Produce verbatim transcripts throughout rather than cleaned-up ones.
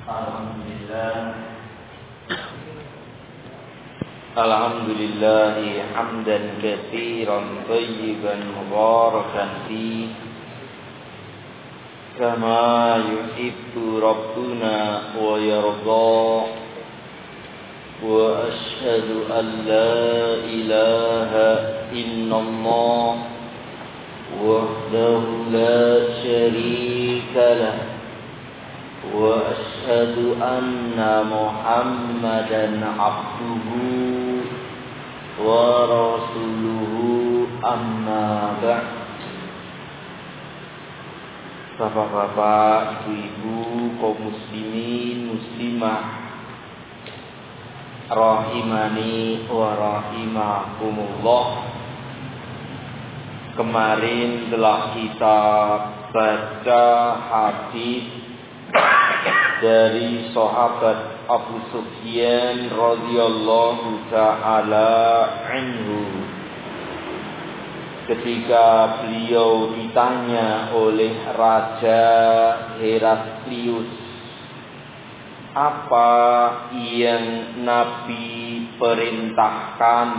Alhamdulillah Alhamdulillah hamdan katsiran thayyiban mubarakan fi kama yuhibbu rabbuna wa yarda wa ashhadu an la ilaha illallah wahdahu la syarika lah wa ashhadu anna muhammadan abduhu wa rasuluhu amma ba'd. Bapak-bapak, ibu-ibu, kaum muslimin, muslimah rahimani wa rahimakumullah. Kemarin telah kita baca hadis dari sahabat Abu Sufyan radhiyallahu ta'ala anhu, ketika beliau ditanya oleh Raja Heraklius, apa yang Nabi perintahkan.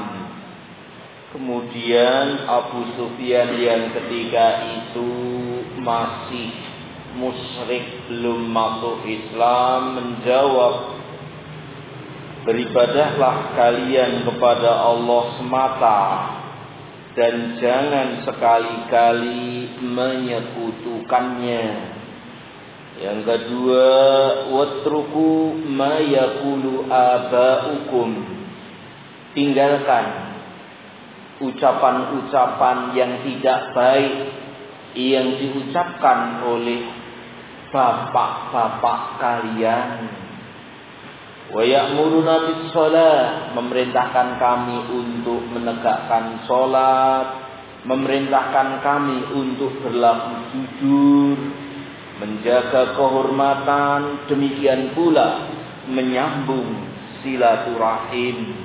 Kemudian Abu Sufyan yang ketika itu masih musyrik, belum masuk Islam, menjawab, beribadahlah kalian kepada Allah semata dan jangan sekali-kali menyekutukannya. Yang kedua, watruku ma yaqulu aba'ukum, tinggalkan ucapan-ucapan yang tidak baik yang diucapkan oleh bapak-bapak kalian. Wa ya'muruna bis shalah, memerintahkan kami untuk menegakkan salat, memerintahkan kami untuk berlaku jujur, menjaga kehormatan, demikian pula menyambung silaturahim.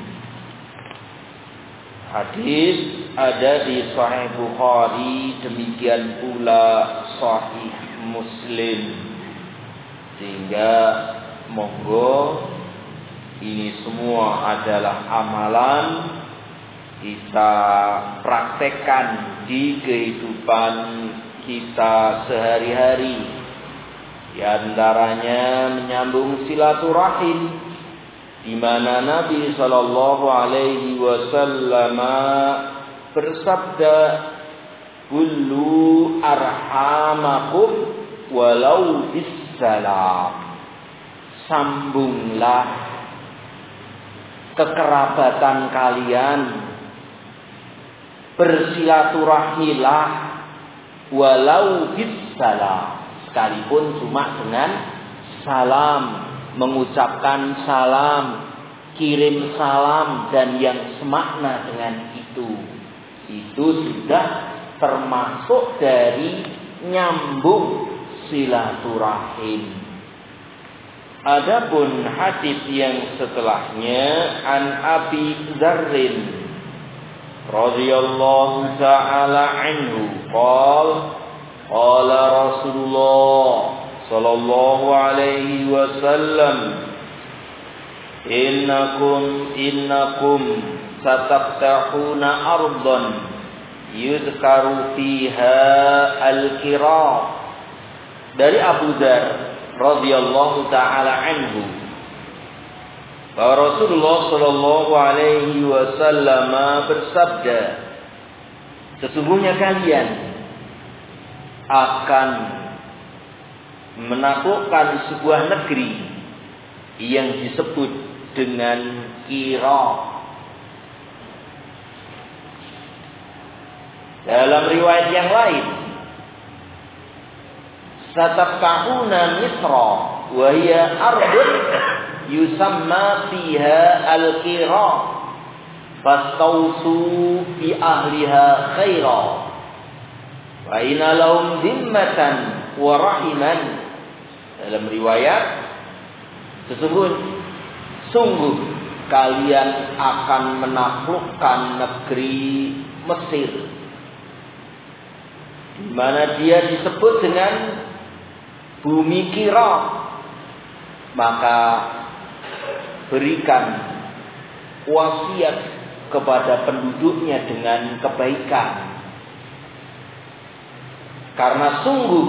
Hadis ada di Sahih Bukhari, demikian pula Sahih Muslim. Sehingga monggo ini semua adalah amalan kita praktekkan di kehidupan kita sehari-hari. Di antaranya menyambung silaturahim, di mana Nabi sallallahu alaihi wasallam bersabda, "Kullu arhamakum walau bisalam." Sambunglah kekerabatan kalian, bersilaturahmilah walau bisalam, sekalipun cuma dengan salam, mengucapkan salam, kirim salam dan yang semakna dengan itu. Itu sudah termasuk dari nyambung silaturahim. Adapun hadis yang setelahnya, an Abi Dzarrin radhiyallahu ta'ala anhu qala qala Rasulullah sallallahu alaihi wasallam, innakum innakum sataftahuna ardan yudhkaru fiha al-kiram. Dari Abu Dzar radhiyallahu ta'ala anhu, bahwa Rasulullah sallallahu alaihi wasallam bersabda, sesungguhnya kalian akan menaklukkan sebuah negeri yang disebut dengan Kira. Dalam riwayat yang lain, satafkahuna Misra wa hiya ardun yusamma fiha al-Kira fastawsu bi ahliha khaira wa inna lahum dhimmatan wa rahiman. Dalam riwayat, sesungguhnya sungguh kalian akan menaklukkan negeri Mesir, di mana dia disebut dengan bumi Kira, maka berikan wasiat kepada penduduknya dengan kebaikan. Karena sungguh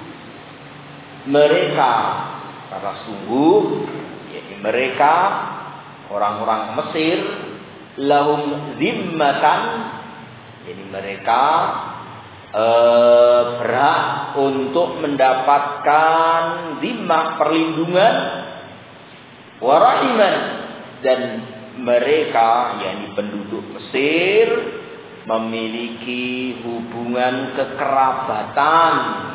mereka, karena sungguh yakni mereka orang-orang Mesir, lahum zimmatan, jadi mereka eh, berhak untuk mendapatkan zimmah, perlindungan, warahiman, dan mereka yakni penduduk Mesir memiliki hubungan kekerabatan,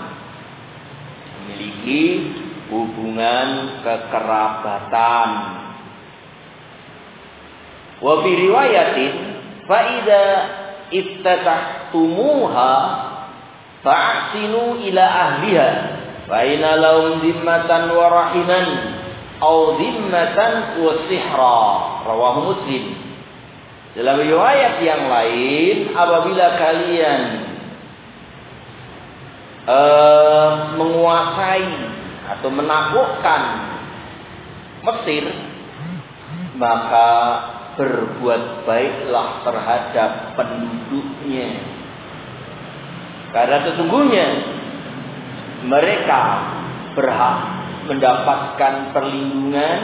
memiliki hubungan kekerabatan. Wa fi riwayatin fa idza iftatahtumuha fa'sinu ila ahliha fa inna lahum zimmatan wa rahiman aw zimmatan wa sihra. Rawahu Muslim. Dalam riwayat yang lain, apabila kalian uh, menguasai atau menaklukkan Mesir, maka berbuat baiklah terhadap penduduknya. Karena sesungguhnya mereka berhak mendapatkan perlindungan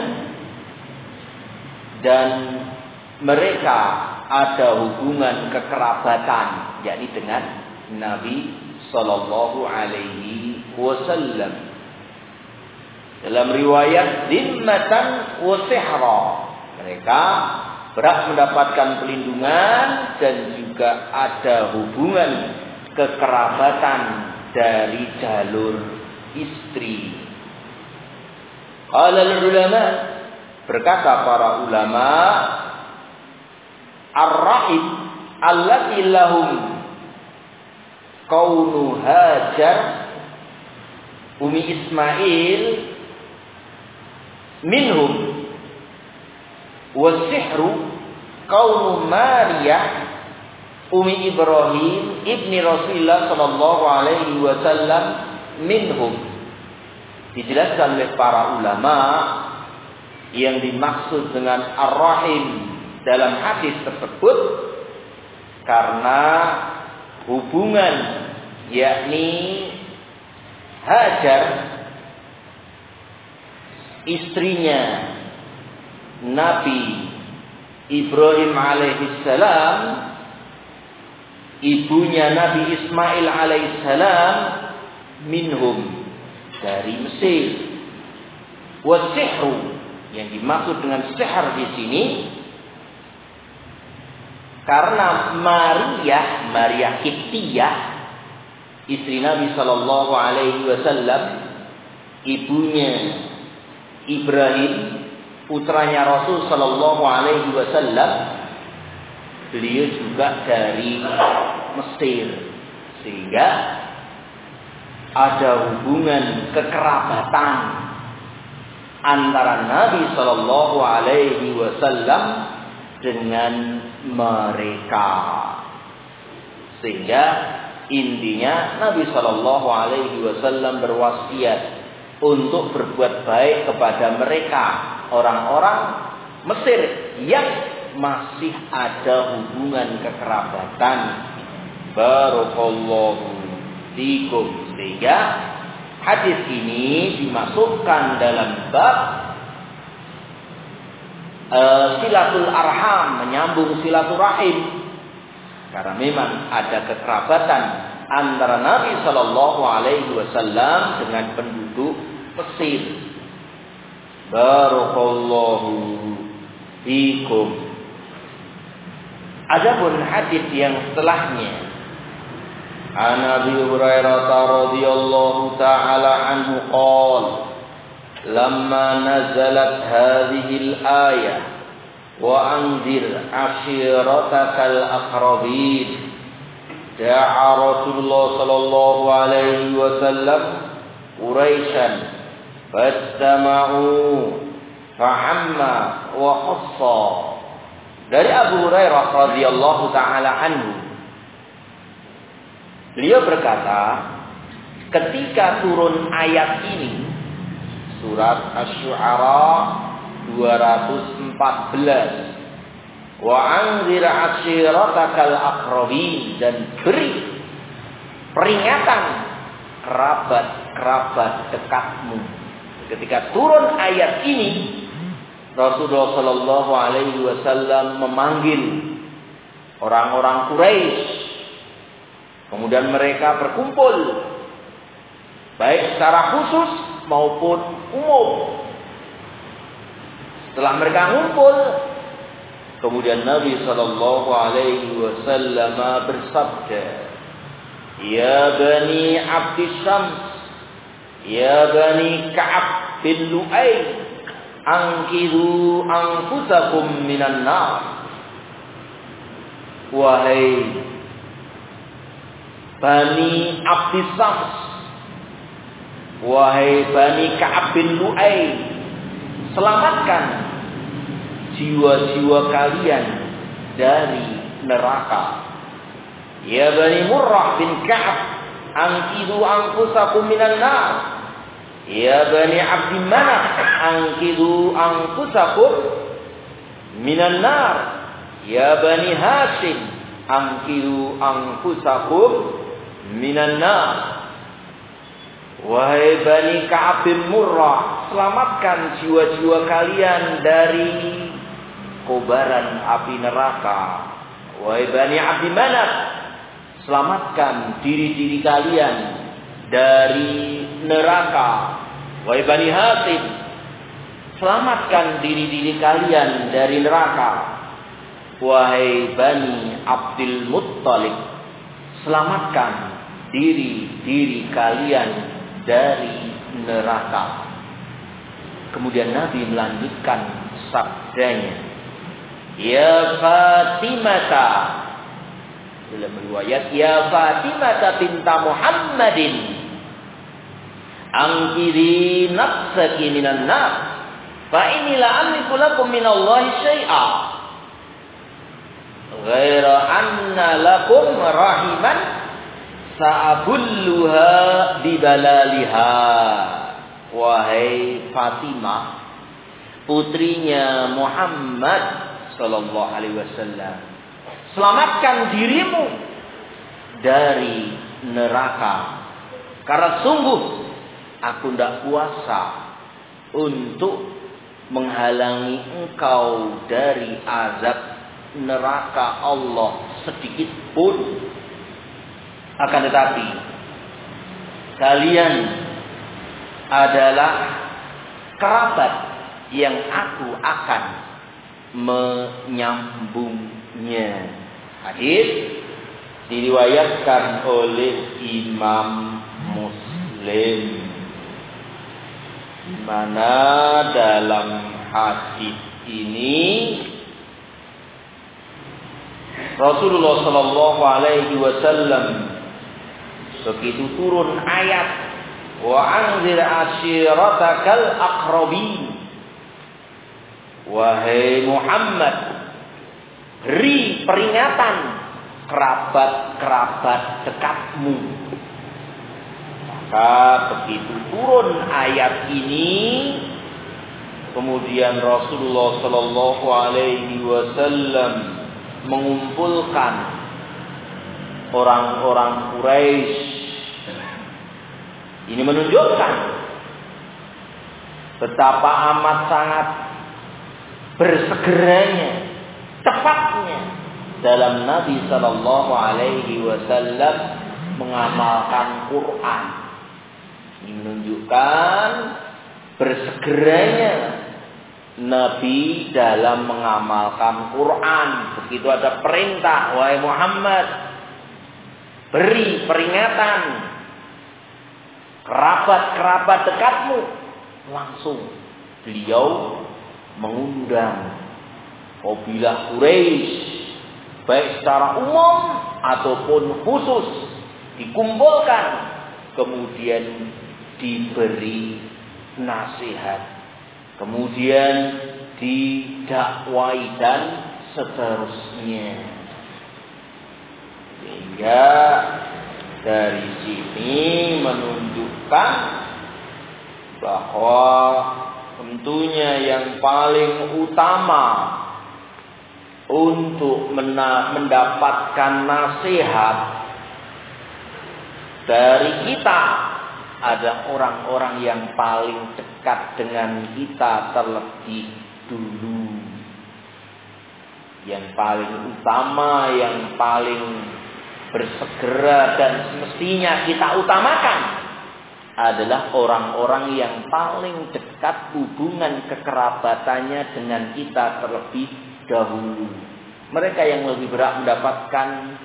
dan mereka ada hubungan kekerabatan, yakni dengan Nabi Sallallahu Alaihi Wasallam. Dalam riwayat zimmatan wa sihra, mereka berhak mendapatkan perlindungan dan juga ada hubungan kekerabatan dari jalur istri. Qala ulama, berkata para ulama, ar-rahim allati lahum kaunu Hajar Umi Ismail minhum wasihru kaunu Maryah Umi Ibrahim ibni Rasulullah sallallahu alaihi wasallam minhum. Dijelaskan oleh para ulama yang dimaksud dengan ar-rahim dalam hadis tersebut karena hubungan yakni Hajar istrinya Nabi Ibrahim alaihissalam, ibunya Nabi Ismail alaihissalam, minhum, dari Mesir. Wasihru, yang dimaksud dengan sihar di sini karena Maria, Maria Kiptiyah, istri Nabi Sallallahu Alaihi Wasallam, ibunya Ibrahim, putranya Rasul Sallallahu Alaihi Wasallam, beliau juga dari Mesir, sehingga ada hubungan kekerabatan antara Nabi Sallallahu Alaihi Wasallam dengan mereka, sehingga intinya Nabi Sallallahu Alaihi Wasallam berwasiat untuk berbuat baik kepada mereka, orang-orang Mesir yang masih ada hubungan kekerabatan. Barakallahu fikum. Sehingga hadis ini dimasukkan dalam bab Uh, silatul arham, menyambung silaturahim, karena memang ada kekerabatan antara Nabi Sallallahu Alaihi Wasallam dengan penduduk Mesir. Barakallahu fikum. Adapun hadis yang setelahnya, an Abi Hurairah radhiyallahu taala anhu qala lamma nazalat hadhil ayah wa anzir ashiratakal aqrabin da'a Rasulullah sallallahu alaihi wasallam Quraisyan fastama'u fa'amma wa khassa. Dari Abu Hurairah radhiyallahu taala anhu, beliau berkata, ketika turun ayat ini, Surat Asy-Syu'ara dua ratus empat belas. Wa anzir ashiratakal aqrabin, dan beri peringatan kerabat-kerabat dekatmu. Ketika turun ayat ini, Rasulullah Shallallahu Alaihi Wasallam memanggil orang-orang Quraisy, kemudian mereka berkumpul, baik secara khusus maupun umum. Setelah mereka ngumpul, kemudian Nabi Shallallahu Alaihi Wasallam bersabda, Ya Bani Abdis Syams, Ya Bani Ka'ab bin Lu'ay, Angkidu anfusakum minan nar. Wahai Bani Abdis Syams, wahai Bani Ka'ab bin Lu'ay, selamatkan jiwa-jiwa kalian dari neraka. Ya Bani Murrah bin Ka'ab, angkidu anfusakum minan nar. Ya Bani Abdi Manaf, angkidu anfusakum minan nar. Ya Bani Hashim, angkidu anfusakum minan nar. Wahai Bani Ka'ab bin Murrah, selamatkan jiwa-jiwa kalian dari kobaran api neraka. Wahai Bani Abdi Manaf, selamatkan diri-diri kalian dari neraka. Wahai Bani Hashim, selamatkan diri-diri kalian dari neraka. Wahai Bani Abdul Muttalib, selamatkan diri-diri kalian dari neraka. Kemudian Nabi melanjutkan sabdanya, Ya Fatimata, dalam riwayat, Ya Fatimata binta Muhammadin, angkiri nafsaki minan nar, fa inilah amliku lakum minallahi syai'a, ghaira anna lakum rahiman sa'abulluha bibalaliha. Wahai Fatimah, putrinya Muhammad sallallahu alaihi wasallam, selamatkan dirimu dari neraka, karena sungguh aku tidak kuasa untuk menghalangi engkau dari azab neraka Allah sedikit pun. Akan tetapi kalian adalah kerabat yang aku akan menyambungnya. Hadis diriwayatkan oleh Imam Muslim, di mana dalam hadis ini Rasulullah Shallallahu Alaihi Wasallam begitu turun ayat wa anzir ashiratakal aqrabin, wahai Muhammad, beri peringatan kerabat-kerabat dekatmu. Maka begitu turun ayat ini, kemudian Rasulullah Shallallahu Alaihi Wasallam mengumpulkan orang-orang Quraisy. Ini menunjukkan betapa amat sangat bersegeranya, tepatnya dalam Nabi Sallallahu Alaihi Wasallam mengamalkan Quran. Ini menunjukkan bersegeranya Nabi dalam mengamalkan Quran. Begitu ada perintah, wahai Muhammad, beri peringatan kerabat-kerabat dekatmu, langsung beliau mengundang kabilah Quraisy, baik secara umum ataupun khusus, dikumpulkan, kemudian diberi nasihat, kemudian didakwai dan seterusnya. Sehingga dari sini menunjukkan bahwa tentunya yang paling utama untuk mendapatkan nasihat dari kita ada orang-orang yang paling dekat dengan kita terlebih dulu. Yang paling utama, yang paling bersegera dan semestinya kita utamakan adalah orang-orang yang paling dekat hubungan kekerabatannya dengan kita terlebih dahulu. Mereka yang lebih berhak mendapatkan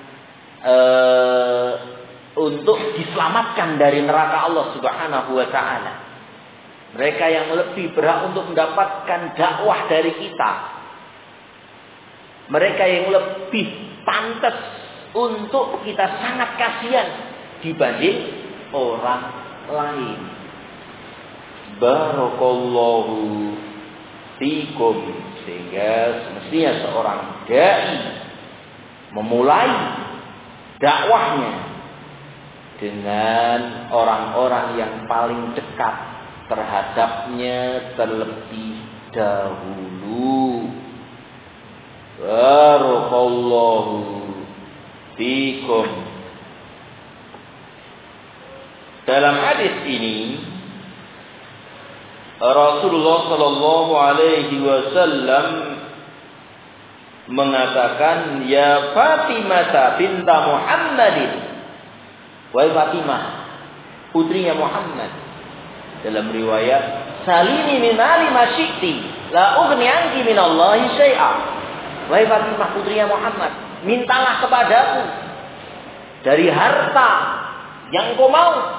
uh, untuk diselamatkan dari neraka Allah Subhanahu wa taala. Mereka yang lebih berhak untuk mendapatkan dakwah dari kita. Mereka yang lebih pantas untuk kita sangat kasihan dibanding orang lain. Barakallahu fikum. Sehingga semestinya seorang dai memulai dakwahnya dengan orang-orang yang paling dekat terhadapnya terlebih dahulu. Barakallahu fikum. Dalam hadis ini Rasulullah sallallahu alaihi wasallam mengatakan, ya Fatimah binta Muhammadin, wahai Fatimah putrinya Muhammad. Dalam riwayat, salini min mali ma syi'ti la ughni anki min Allahi syai'a. Wahai Fatimah putrinya Muhammad, mintalah kepadaku dari harta yang kau mau.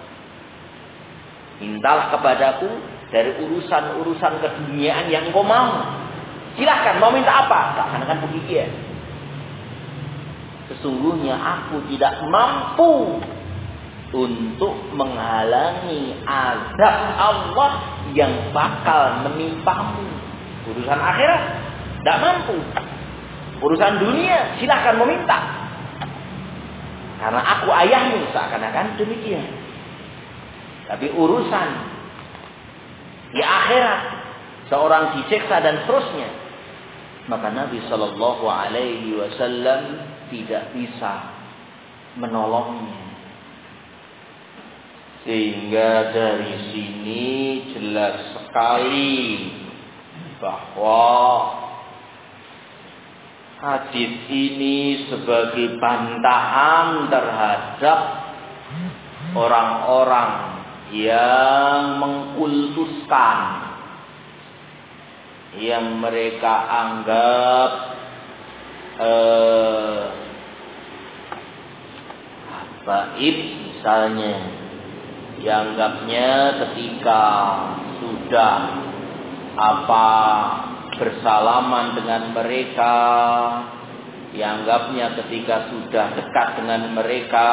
Mintalah kepadaku dari urusan-urusan keduniaan yang kau mau. Silahkan, mau minta apa? Seakan-akan begitu. Sesungguhnya aku tidak mampu untuk menghalangi azab Allah yang bakal menimpamu. Urusan akhirat tidak mampu. Urusan dunia silahkan meminta. Karena aku ayahmu, seakan-akan demikian. Tapi urusan di akhirat, seorang disiksa dan seterusnya, maka Nabi Shallallahu Alaihi Wasallam tidak bisa menolongnya. Sehingga dari sini jelas sekali bahwa hadis ini sebagai bantahan terhadap orang-orang yang mengkultuskan, yang mereka anggap eh, gaib misalnya, dianggapnya ketika sudah apa bersalaman dengan mereka, dianggapnya ketika sudah dekat dengan mereka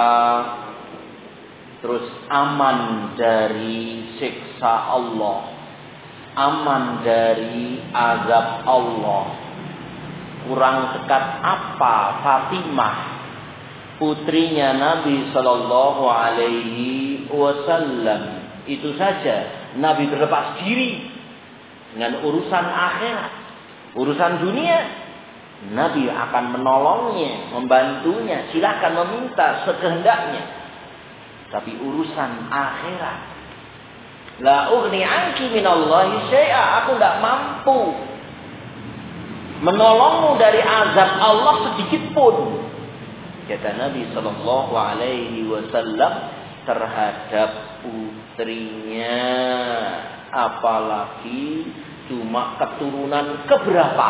terus aman dari siksa Allah, aman dari azab Allah. Kurang dekat apa Fatimah putrinya Nabi Sallallahu Alaihi Wasallam? Itu saja Nabi berlepas diri dengan urusan akhirat. Urusan dunia Nabi akan menolongnya, membantunya, silakan meminta sekehendaknya. Tapi urusan akhirat, la ughni anki minallahi syai'a, aku tidak mampu menolongmu dari azab Allah sedikit pun, kata Nabi Sallallahu Alaihi Wasallam terhadap putrinya. Apalagi cuma keturunan keberapa,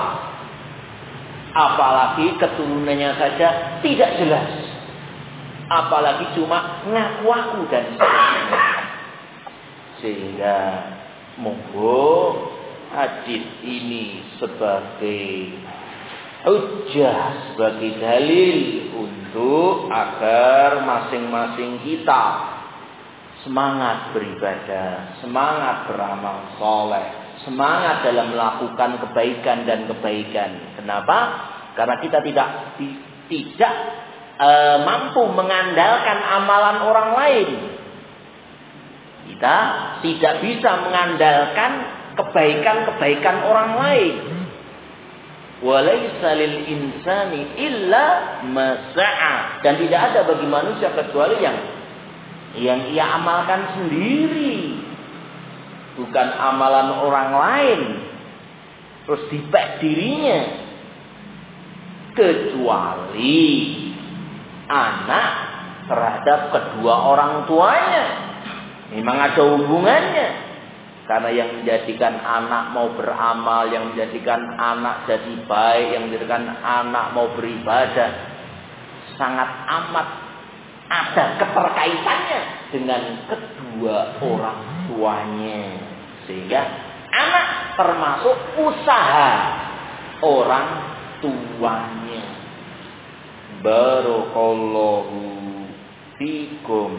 apalagi keturunannya saja tidak jelas, apalagi cuma ngaku aku dan sebagainya. Sehingga monggo hadis ini sebagai hujjah, sebagai dalil untuk agar masing-masing kita semangat beribadah, semangat beramal soleh, semangat dalam melakukan kebaikan dan kebaikan. Kenapa? Karena kita tidak tidak e, mampu mengandalkan amalan orang lain. Kita tidak bisa mengandalkan kebaikan-kebaikan orang lain. Walaisa lil insani illa ma sa'a. Dan tidak ada bagi manusia kecuali yang yang ia amalkan sendiri. Bukan amalan orang lain. Terus dipek dirinya. Kecuali anak terhadap kedua orang tuanya. Memang ada hubungannya. Karena yang menjadikan anak mau beramal, yang menjadikan anak jadi baik, yang menjadikan anak mau beribadah, sangat amat ada keterkaitannya dengan kedua orang tuanya. Sehingga anak termasuk usaha orang tuanya. Barakallahu fikum.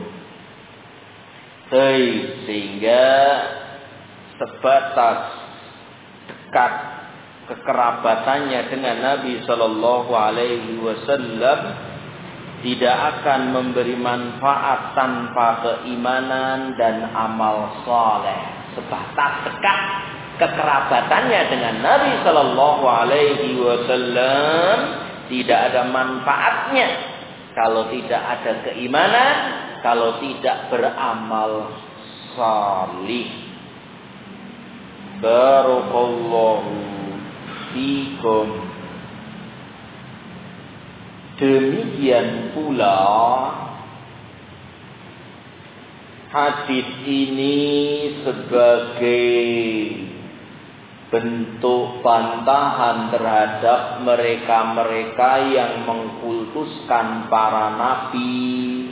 Sehingga sebatas dekat kekerabatannya dengan Nabi Shallallahu Alaihi Wasallam tidak akan memberi manfaat tanpa keimanan dan amal saleh. Sebatas dekat kekerabatannya dengan Nabi Shallallahu Alaihi Wasallam tidak ada manfaatnya kalau tidak ada keimanan, kalau tidak beramal salih. Barakallahu fikum. Demikian pula hadis ini sebagai bentuk bantahan terhadap mereka-mereka yang mengkultuskan para nabi.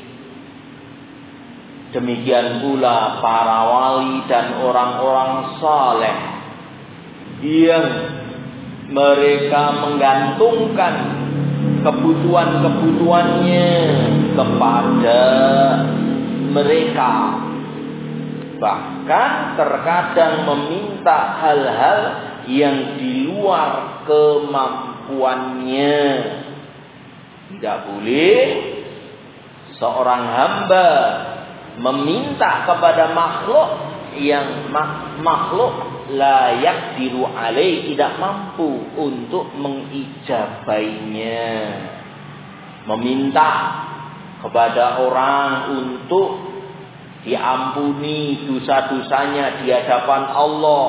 Demikian pula para wali dan orang-orang saleh yang mereka menggantungkan kebutuhan-kebutuhannya kepada mereka. Bahkan terkadang meminta hal-hal yang di luar kemampuannya. Tidak boleh seorang hamba meminta kepada makhluk yang makhluk layak diru alaih, tidak mampu untuk mengijabainya. Meminta kepada orang untuk diampuni dosa-dosanya di hadapan Allah.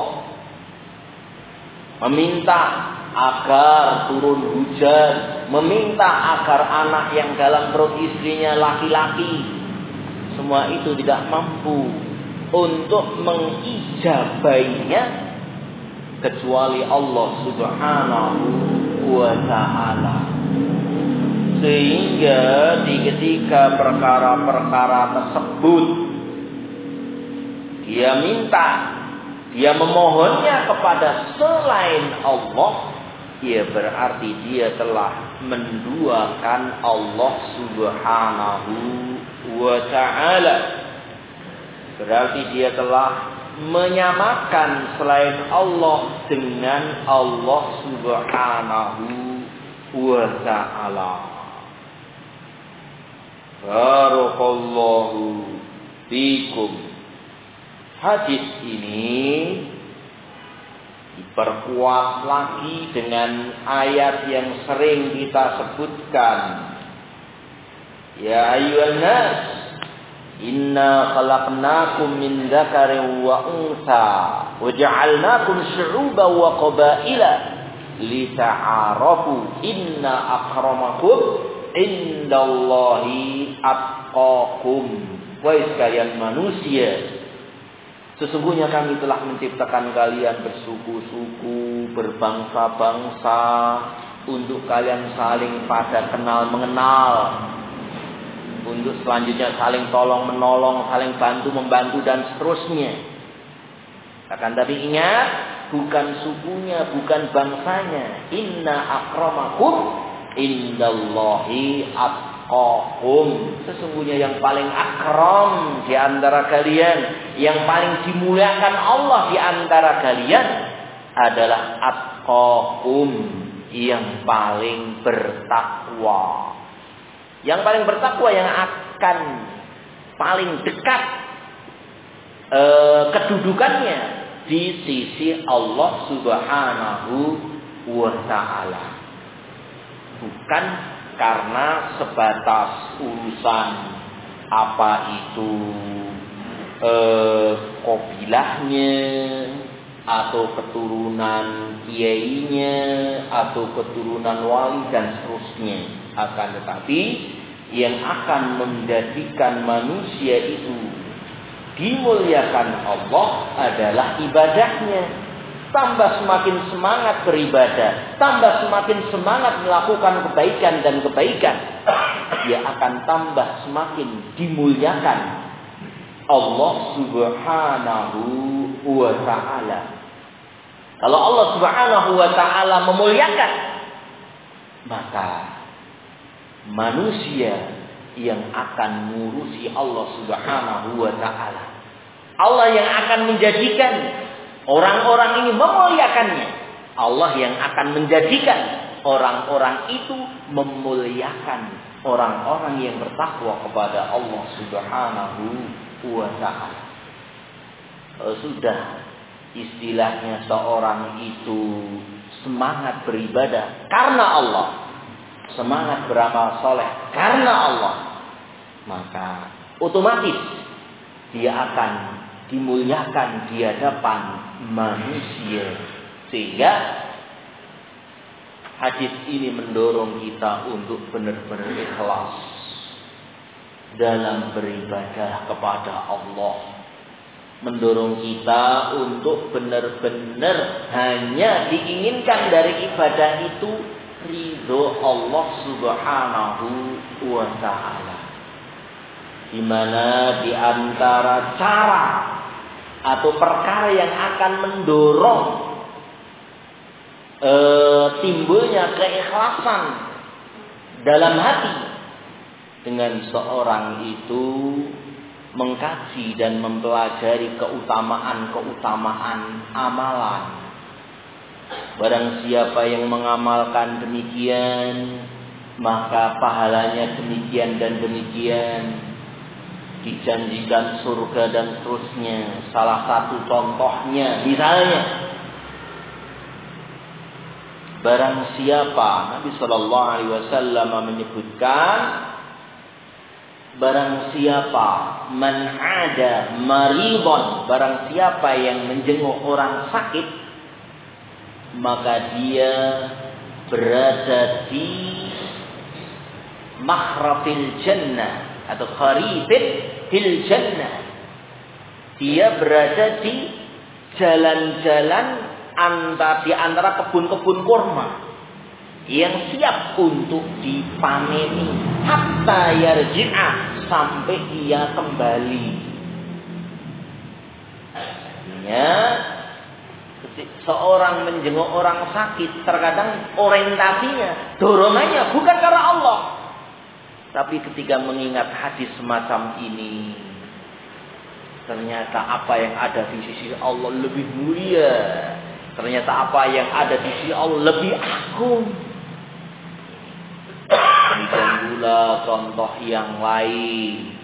Meminta agar turun hujan, meminta agar anak yang dalam perut istrinya laki-laki, semua itu tidak mampu untuk mengijabainya kecuali Allah Subhanahu wa ta'ala. Sehingga di ketika perkara-perkara tersebut dia minta, dia memohonnya kepada selain Allah, ya berarti dia telah menduakan Allah Subhanahu wa ta'ala. Berarti dia telah menyamakan selain Allah dengan Allah Subhanahu wa ta'ala. Barakallahu fikum. Hadis ini diperkuat lagi dengan ayat yang sering kita sebutkan. Ya ayyuhan nas, inna khalaqnakum min dzakarin wa untha wa ja'alnakum syu'uban wa qabaila lita'arafu inna akramakum indallahi atqakum. Wahai sekalian manusia, sesungguhnya kami telah menciptakan kalian bersuku-suku, berbangsa-bangsa, untuk kalian saling pada kenal mengenal, untuk selanjutnya saling tolong menolong, saling bantu membantu dan seterusnya. Akan tapi ingat, bukan sukunya, bukan bangsanya. Inna akramakum indallahi atqakum. Sesungguhnya yang paling akram di antara kalian, yang paling dimuliakan Allah di antara kalian adalah atqakum, yang paling bertakwa. Yang paling bertakwa yang akan paling dekat eh, kedudukannya di sisi Allah Subhanahu wa ta'ala. Bukan karena sebatas urusan apa itu eh, kabilahnya, atau keturunan kiainya, atau keturunan wali dan seterusnya. Akan tetapi yang akan menjadikan manusia itu dimuliakan Allah adalah ibadahnya. Tambah semakin semangat beribadah, tambah semakin semangat melakukan kebaikan dan kebaikan, dia akan tambah semakin dimuliakan Allah Subhanahu wa ta'ala. Kalau Allah Subhanahu wa ta'ala memuliakan, maka manusia yang akan mengurusi Allah Subhanahu wa ta'ala, Allah yang akan menjadikan orang-orang ini memuliakannya, Allah yang akan menjadikan orang-orang itu memuliakan orang-orang yang bertakwa kepada Allah Subhanahu wa ta'ala. Kalau sudah istilahnya seorang itu semangat beribadah karena Allah, semangat beramal soleh karena Allah, maka otomatis dia akan dimuliakan di hadapan manusia. Sehingga hadis ini mendorong kita untuk benar-benar ikhlas dalam beribadah kepada Allah. Mendorong kita untuk benar-benar hanya diinginkan dari ibadah itu ridho Allah Subhanahu wa ta'ala. Di mana di antara cara atau perkara yang akan mendorong e, timbulnya keikhlasan dalam hati dengan seorang itu mengkaji dan mempelajari keutamaan-keutamaan amalan. Barang siapa yang mengamalkan demikian, maka pahalanya demikian dan demikian, dijanjikan surga dan seterusnya. Salah satu contohnya, misalnya, barang siapa, Nabi Shallallahu Alaihi Wasallam menyebutkan, barang siapa man ada maridon, barang siapa yang menjenguk orang sakit, maka dia berada di makhrafil jannah atau kharifil fil jannah. Dia berada di jalan-jalan antara di antara kebun-kebun kurma yang siap untuk dipaneni hatta yarji'a, sampai ia kembali. Artinya seorang menjenguk orang sakit, terkadang orientasinya, dorongannya bukan karena Allah, tapi ketika mengingat hadis semacam ini, ternyata apa yang ada di sisi Allah lebih mulia, ternyata apa yang ada di sisi Allah lebih agung. Demikian pula contoh yang lain.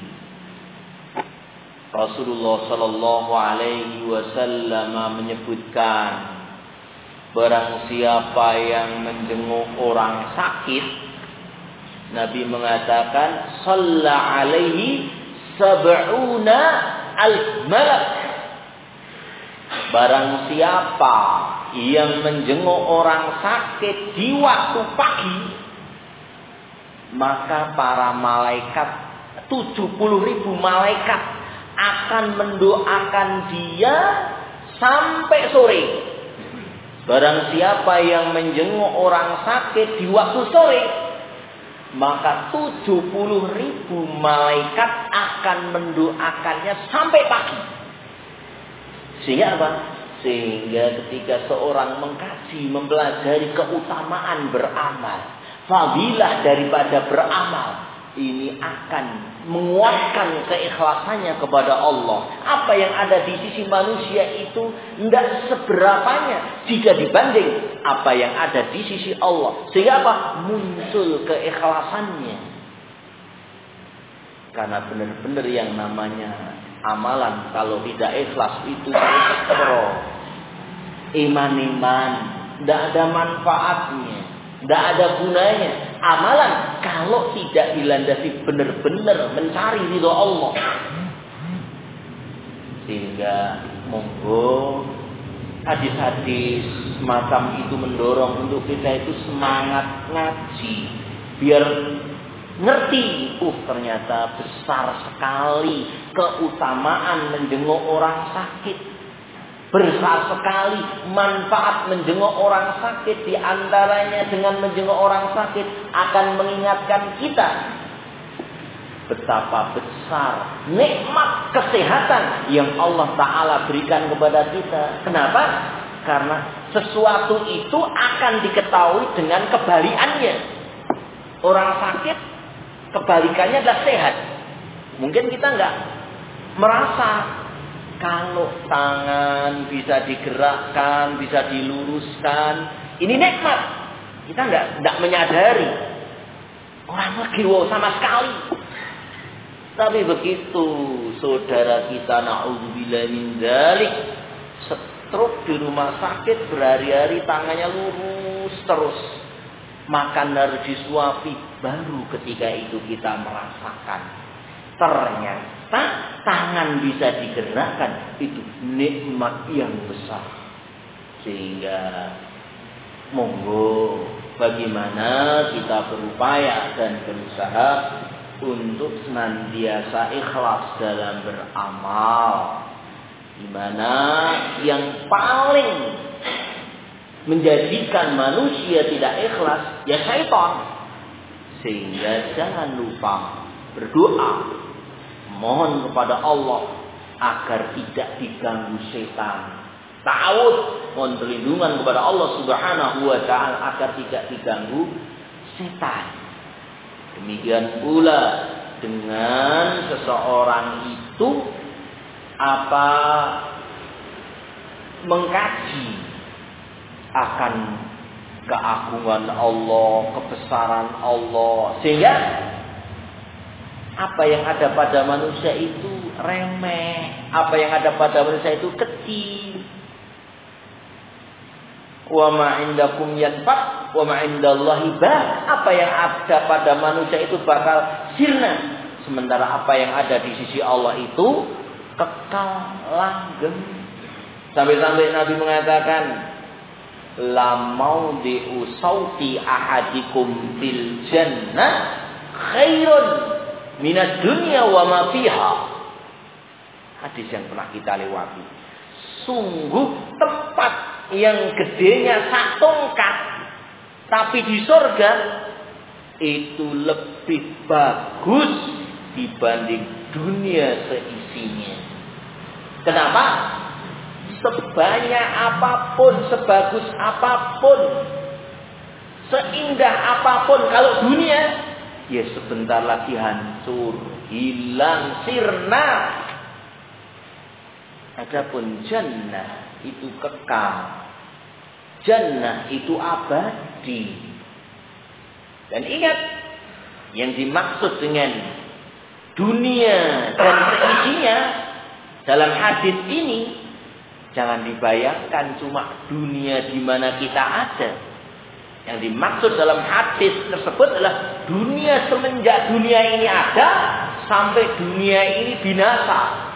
Rasulullah Sallallahu Alaihi Wasallam menyebutkan, barang siapa yang menjenguk orang sakit, Nabi mengatakan, Shalla alaihi sab'una alf malak. Barang siapa yang menjenguk orang sakit di waktu pagi, maka para malaikat, tujuh puluh ribu malaikat akan mendoakan dia sampai sore. Barang siapa yang menjenguk orang sakit di waktu sore, maka tujuh puluh ribu malaikat akan mendoakannya sampai pagi. Sehingga apa? Sehingga ketika seorang mengkaji, mempelajari keutamaan beramal, fadilah daripada beramal, ini akan menguatkan keikhlasannya kepada Allah. Apa yang ada di sisi manusia itu tidak seberapanya jika dibanding apa yang ada di sisi Allah. Sehingga apa? Muncul keikhlasannya. Karena benar-benar yang namanya Amalan kalau tidak ikhlas itu pro. Iman-iman, tidak ada manfaatnya, tidak ada gunanya. Amalan kalau tidak dilandasi benar-benar mencari ridho Allah. Sehingga monggo hadis-hadis macam itu mendorong untuk kita itu semangat ngaji, biar ngerti, uh ternyata besar sekali keutamaan menjenguk orang sakit. Besar sekali manfaat menjenguk orang sakit. Di antaranya dengan menjenguk orang sakit akan mengingatkan kita betapa besar nikmat kesehatan yang Allah Ta'ala berikan kepada kita. Kenapa? Karena sesuatu itu akan diketahui dengan kebalikannya. Orang sakit kebalikannya adalah sehat. Mungkin kita nggak merasa kalau tangan bisa digerakkan, bisa diluruskan, ini nikmat. Kita nggak nggak menyadari. Orang lagi wow sama sekali. Tapi begitu saudara kita na'udzubillah min dzalik stroke di rumah sakit berhari-hari tangannya lurus terus. Makan harus disuapi, baru ketika itu kita merasakan ternyata tangan bisa digerakkan, itu nikmat yang besar. Sehingga monggo bagaimana kita berupaya dan berusaha untuk senantiasa ikhlas dalam beramal. Di mana yang paling menjadikan manusia tidak ikhlas ya syaitan. Sehingga jangan lupa berdoa, mohon kepada Allah agar tidak diganggu setan. Ta'awud, mohon perlindungan kepada Allah Subhanahu wa taala agar tidak diganggu setan. Demikian pula dengan seseorang itu apa mengkaji akan keagungan Allah, kebesaran Allah, sehingga apa yang ada pada manusia itu remeh, apa yang ada pada manusia itu kecil. Wa ma indakum yanfad wa ma indallahi baq. Apa yang ada pada manusia itu bakal sirna, sementara apa yang ada di sisi Allah itu kekal langgeng. Sampai-sampai Nabi mengatakan, la maudhi'u sauti ahadikum fil jannah khairun minad dunya wa ma fiha. Hadis yang pernah kita lewati. Sungguh tempat yang gedenya sak tongkat tapi di surga itu lebih bagus dibanding dunia seisinya. Kenapa? Sebanyak apapun, sebagus apapun, seindah apapun, kalau dunia ya sebentar lagi hancur, hilang, sirna. Adapun jannah itu kekal. Jannah itu abadi. Dan ingat, yang dimaksud dengan dunia dan seisinya dalam hadis ini, jangan dibayangkan cuma dunia di mana kita ada. Yang dimaksud dalam hadis tersebut adalah dunia semenjak dunia ini ada sampai dunia ini binasa.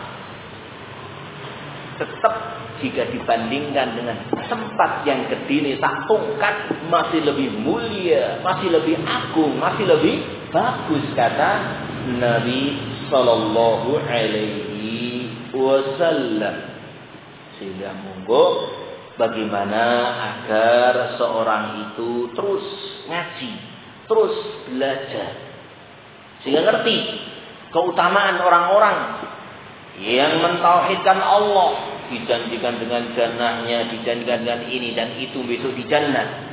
Tetap jika dibandingkan dengan tempat yang gede ini tak tongkat, masih lebih mulia, masih lebih agung, masih lebih bagus, kata Nabi Sallallahu Alaihi Wasallam. Sehingga monggo bagaimana agar seorang itu terus ngaji, terus belajar, sehingga ngerti keutamaan orang-orang yang mentauhidkan Allah, dijanjikan dengan jannahnya, dijanjikan dengan ini dan itu besok di jannah.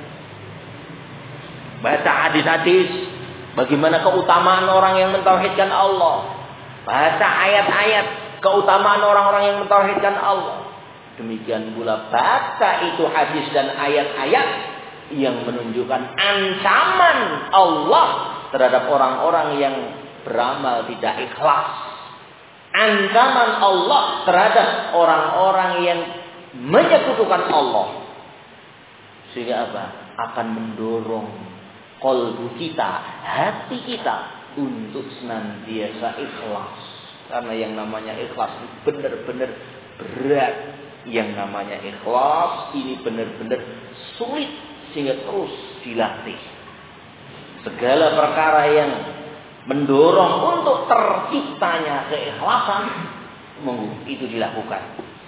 Baca hadis-hadis bagaimana keutamaan orang yang mentauhidkan Allah. Baca ayat-ayat keutamaan orang-orang yang mentauhidkan Allah. Demikian pula baca itu hadis dan ayat-ayat yang menunjukkan ancaman Allah terhadap orang-orang yang beramal tidak ikhlas. ancaman Allah terhadap orang-orang yang menyekutukan Allah. Sehingga apa? Akan mendorong qalbu kita, hati kita untuk senantiasa ikhlas. Karena yang namanya ikhlas benar-benar berat. Yang namanya ikhlas ini benar-benar sulit sehingga terus dilatih. Segala perkara yang mendorong untuk terciptanya keikhlasan itu dilakukan.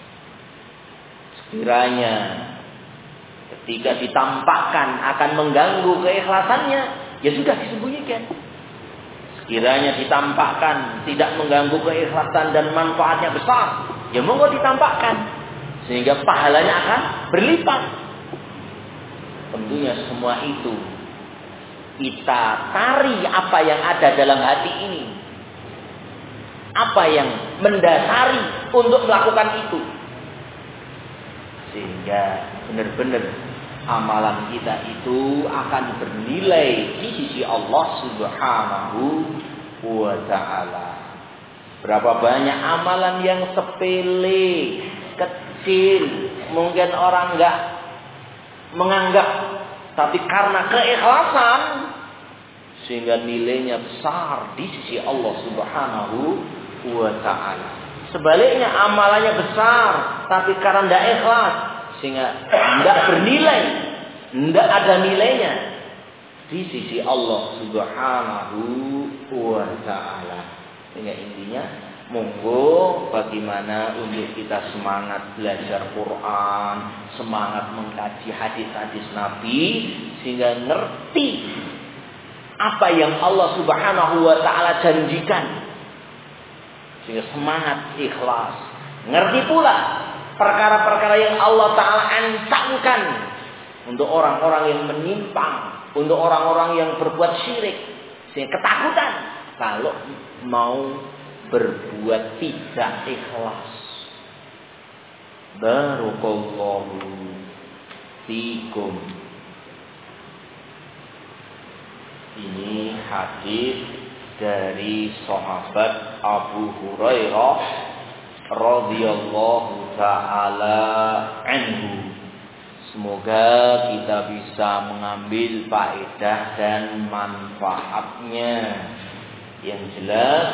Sekiranya ketika ditampakkan akan mengganggu keikhlasannya, ya sudah disembunyikan. Sekiranya ditampakkan tidak mengganggu keikhlasan dan manfaatnya besar, ya monggo ditampakkan. Sehingga pahalanya akan berlipat. Tentunya semua itu kita cari apa yang ada dalam hati ini. Apa yang mendasari untuk melakukan itu. Sehingga benar-benar amalan kita itu akan bernilai di sisi Allah Subhanahu wa ta'ala. Berapa banyak amalan yang sepele, kecil, mungkin orang enggak menganggap, tapi karena keikhlasan sehingga nilainya besar di sisi Allah Subhanahu wa ta'ala. Sebaliknya amalannya besar, tapi karena tidak ikhlas, sehingga tidak bernilai, tidak ada nilainya di sisi Allah Subhanahu wa ta'ala. Sehingga intinya, monggo bagaimana untuk kita semangat belajar Quran, semangat mengkaji hadis-hadis Nabi, sehingga ngerti apa yang Allah Subhanahu wa ta'ala janjikan. Sehingga semangat ikhlas. Ngerti pula perkara-perkara yang Allah Ta'ala ancamkan untuk orang-orang yang menyimpang, untuk orang-orang yang berbuat syirik. Sehingga ketakutan kalau mau berbuat tidak ikhlas. Barakallahu fikum. Ini hadis dari sahabat Abu Hurairah radhiyallahu taala anhu. Semoga kita bisa mengambil faedah dan manfaatnya. Yang jelas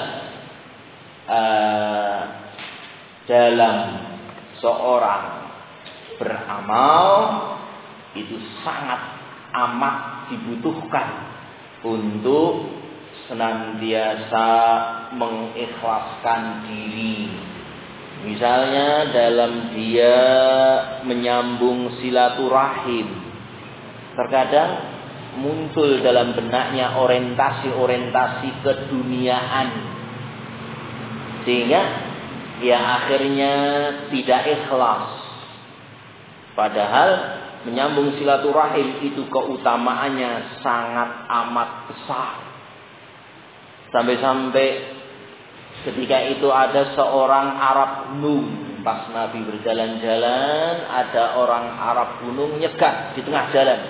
uh, dalam seorang beramal itu sangat amat dibutuhkan untuk senantiasa mengikhlaskan diri. Misalnya dalam dia menyambung silaturahim, terkadang muncul dalam benaknya orientasi-orientasi keduniaan, sehingga ya akhirnya tidak ikhlas. Padahal menyambung silaturahim itu keutamaannya sangat amat besar. Sampai-sampai ketika itu ada seorang Arab gunung. Pas Nabi berjalan-jalan, ada orang Arab gunung nyegat di tengah jalan.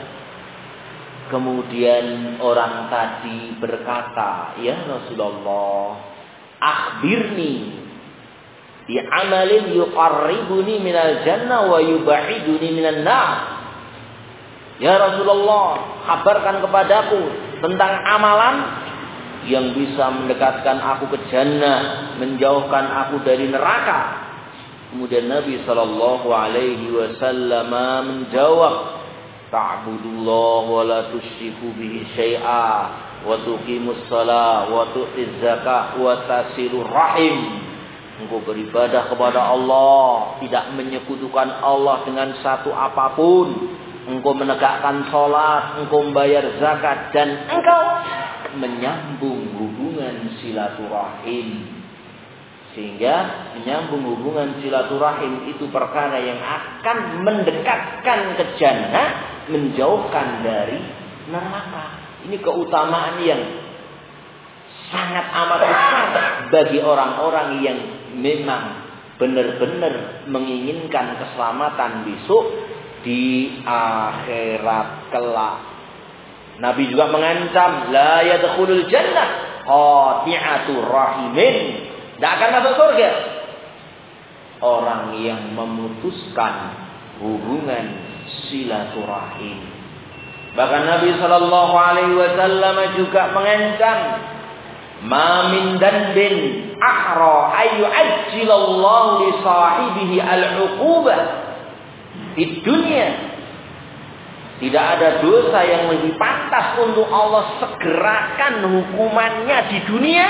Kemudian orang tadi berkata, "Ya Rasulullah, akhbirni bi amalin yuqarribuni minal jannah wa yub'iduni minan nar." Ya Rasulullah, kabarkan kepadaku tentang amalan yang bisa mendekatkan aku ke jannah, menjauhkan aku dari neraka. Kemudian Nabi sallallahu alaihi wasallam menjawab, ta'budullah wa la tusyriku bihi syai'a wa tuqimus shalah wa tu'tiz zakah wa tasilur rahim. Engkau beribadah kepada Allah, tidak menyekutukan Allah dengan satu apapun. Engkau menegakkan salat, engkau membayar zakat, dan engkau menyambung hubungan silaturahim. Sehingga menyambung hubungan silaturahim itu perkara yang akan mendekatkan ke jannah, menjauhkan dari neraka. Ini keutamaan yang sangat amat besar bagi orang-orang yang memang benar-benar menginginkan keselamatan besok di akhirat kelak. Nabi juga mengancam, la yadkhulul jannah qati'atur rahimin. Tidak akan masuk surga. Orang yang memutuskan hubungan silaturahim. Bahkan Nabi Shallallahu Alaihi Wasallam juga mengancam, "Ma min danbin ahra ayu ajjilallahu li sahibihi al-uqubah." Di dunia tidak ada dosa yang lebih pantas untuk Allah segerakan hukumannya di dunia,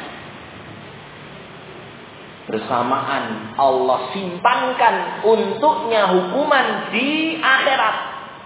bersamaan Allah simpankan untuknya hukuman di akhirat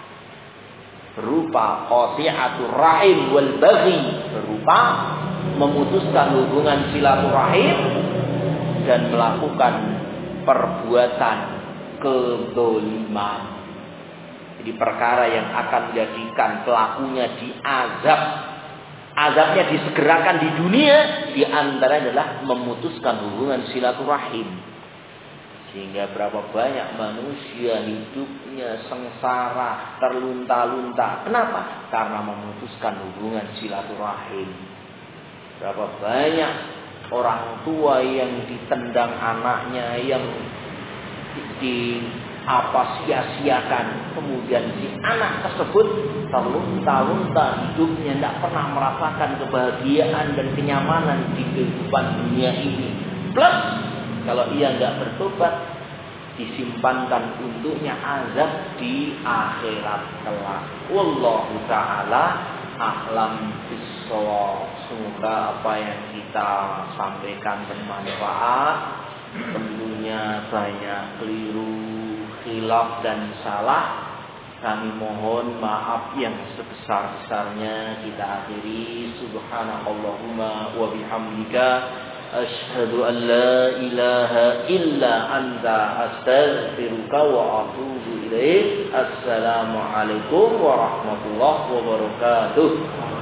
berupa qati'atur rahim wal baghi, berupa memutuskan hubungan silaturahim dan melakukan perbuatan kezaliman. Jadi perkara yang akan menjadikan pelakunya diazab, azabnya disegerakan di dunia, di antara adalah memutuskan hubungan silaturahim. Sehingga berapa banyak manusia hidupnya sengsara, terlunta-lunta. Kenapa? Karena memutuskan hubungan silaturahim. Berapa banyak orang tua yang ditendang anaknya, yang di apa sia-siakan, kemudian si anak tersebut terlunta-lunta hidupnya, tidak pernah merasakan kebahagiaan dan kenyamanan di kehidupan dunia ini. Plus kalau ia tidak bertobat, disimpankan untuknya azab di akhirat kelak. Wallahu ta'ala a'lam bissawab. Semoga apa yang kita sampaikan bermanfaat. Tentunya banyak keliru, khilaf dan salah. Kami mohon maaf yang sebesar-besarnya. Kita akhiri. Subhanakallahumma wa bihamdika, asyhadu an la ilaha illa anta, astaghfiruka wa atubu ilaik. Assalamualaikum warahmatullahi wabarakatuh.